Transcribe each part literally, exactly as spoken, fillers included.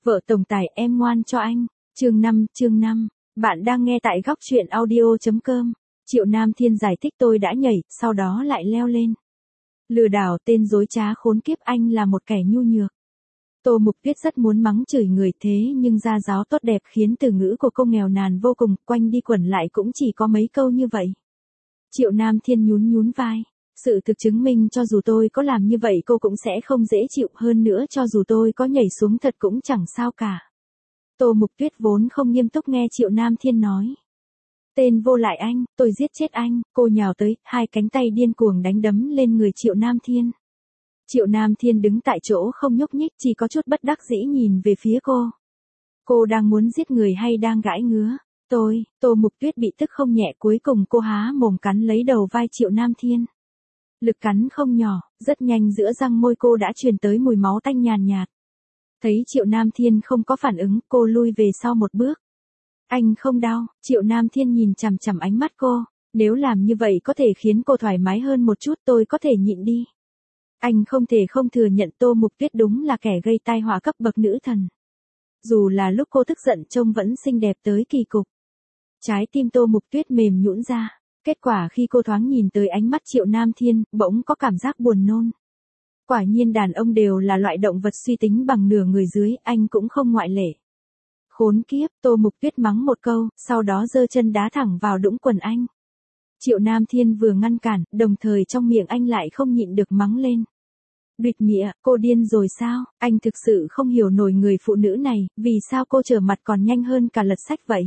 Vợ tổng tài em ngoan cho anh. Chương năm, chương năm. Bạn đang nghe tại góc truyện audio.com. Triệu Nam Thiên giải thích tôi đã nhảy, sau đó lại leo lên. Lừa đảo, tên dối trá khốn kiếp, anh là một kẻ nhu nhược. Tô Mục Tuyết rất muốn mắng chửi người thế nhưng gia giáo tốt đẹp khiến từ ngữ của cô nghèo nàn vô cùng, quanh đi quẩn lại cũng chỉ có mấy câu như vậy. Triệu Nam Thiên nhún nhún vai. Sự thực chứng minh cho dù tôi có làm như vậy cô cũng sẽ không dễ chịu, hơn nữa cho dù tôi có nhảy xuống thật cũng chẳng sao cả. Tô Mục Tuyết vốn không nghiêm túc nghe Triệu Nam Thiên nói. Tên vô lại anh, tôi giết chết anh, cô nhào tới, hai cánh tay điên cuồng đánh đấm lên người Triệu Nam Thiên. Triệu Nam Thiên đứng tại chỗ không nhúc nhích, chỉ có chút bất đắc dĩ nhìn về phía cô. Cô đang muốn giết người hay đang gãi ngứa? Tôi, Tô Mục Tuyết bị tức không nhẹ, cuối cùng cô há mồm cắn lấy đầu vai Triệu Nam Thiên. Lực cắn không nhỏ, rất nhanh giữa răng môi cô đã truyền tới mùi máu tanh nhàn nhạt. Thấy Triệu Nam Thiên không có phản ứng, cô lui về sau một bước. Anh không đau, Triệu Nam Thiên nhìn chằm chằm ánh mắt cô. Nếu làm như vậy có thể khiến cô thoải mái hơn một chút, tôi có thể nhịn đi. Anh không thể không thừa nhận Tô Mục Tuyết đúng là kẻ gây tai họa cấp bậc nữ thần. Dù là lúc cô tức giận trông vẫn xinh đẹp tới kỳ cục. Trái tim Tô Mục Tuyết mềm nhũn ra. Kết quả khi cô thoáng nhìn tới ánh mắt Triệu Nam Thiên, bỗng có cảm giác buồn nôn. Quả nhiên đàn ông đều là loại động vật suy tính bằng nửa người dưới, anh cũng không ngoại lệ. Khốn kiếp, Tô Mục Tuyết mắng một câu, sau đó giơ chân đá thẳng vào đũng quần anh. Triệu Nam Thiên vừa ngăn cản, đồng thời trong miệng anh lại không nhịn được mắng lên. Đuyệt mịa, cô điên rồi sao? Anh thực sự không hiểu nổi người phụ nữ này, vì sao cô trở mặt còn nhanh hơn cả lật sách vậy?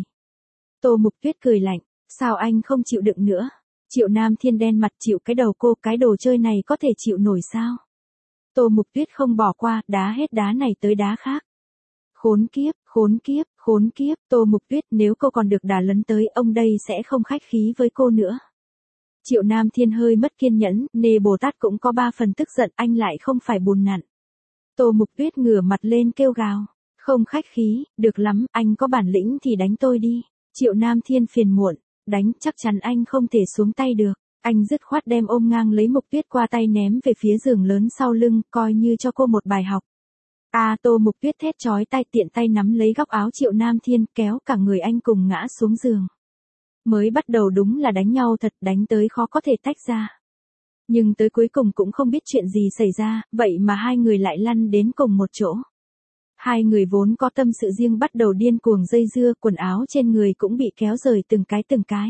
Tô Mục Tuyết cười lạnh. Sao anh không chịu đựng nữa? Triệu Nam Thiên đen mặt, chịu cái đầu cô, cái đồ chơi này có thể chịu nổi sao? Tô Mục Tuyết không bỏ qua, đá hết đá này tới đá khác. Khốn kiếp, khốn kiếp, khốn kiếp, Tô Mục Tuyết, nếu cô còn được đá lấn tới, ông đây sẽ không khách khí với cô nữa. Triệu Nam Thiên hơi mất kiên nhẫn, nề Bồ Tát cũng có ba phần tức giận, anh lại không phải bùn nặn. Tô Mục Tuyết ngửa mặt lên kêu gào. Không khách khí, được lắm, anh có bản lĩnh thì đánh tôi đi. Triệu Nam Thiên phiền muộn. Đánh, chắc chắn anh không thể xuống tay được. Anh dứt khoát đem ôm ngang lấy Mục Tuyết qua tay ném về phía giường lớn sau lưng, coi như cho cô một bài học. A à, Tô Mục Tuyết thét chói tai, tiện tay nắm lấy góc áo Triệu Nam Thiên, kéo cả người anh cùng ngã xuống giường. Mới bắt đầu đúng là đánh nhau thật, đánh tới khó có thể tách ra. Nhưng tới cuối cùng cũng không biết chuyện gì xảy ra, vậy mà hai người lại lăn đến cùng một chỗ. Hai người vốn có tâm sự riêng bắt đầu điên cuồng dây dưa, quần áo trên người cũng bị kéo rời từng cái từng cái.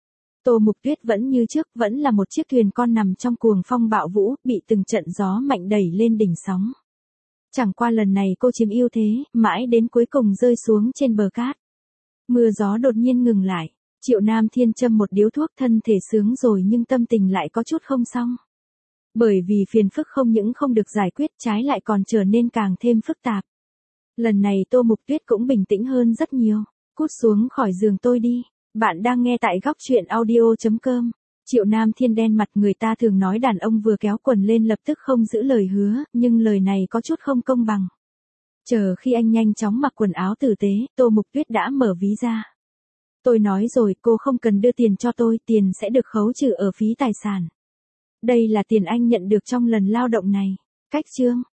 Tô Mục Tuyết vẫn như trước, vẫn là một chiếc thuyền con nằm trong cuồng phong bạo vũ, bị từng trận gió mạnh đẩy lên đỉnh sóng. Chẳng qua lần này cô chiếm ưu thế, mãi đến cuối cùng rơi xuống trên bờ cát. Mưa gió đột nhiên ngừng lại, Triệu Nam Thiên châm một điếu thuốc, thân thể sướng rồi nhưng tâm tình lại có chút không xong. Bởi vì phiền phức không những không được giải quyết, trái lại còn trở nên càng thêm phức tạp. Lần này Tô Mục Tuyết cũng bình tĩnh hơn rất nhiều. Cút xuống khỏi giường tôi đi. Bạn đang nghe tại góc truyện audio.com. Triệu Nam Thiên đen mặt, người ta thường nói đàn ông vừa kéo quần lên lập tức không giữ lời hứa, nhưng lời này có chút không công bằng. Chờ khi anh nhanh chóng mặc quần áo tử tế, Tô Mục Tuyết đã mở ví ra. Tôi nói rồi, cô không cần đưa tiền cho tôi, tiền sẽ được khấu trừ ở phí tài sản. Đây là tiền anh nhận được trong lần lao động này. Cách chương.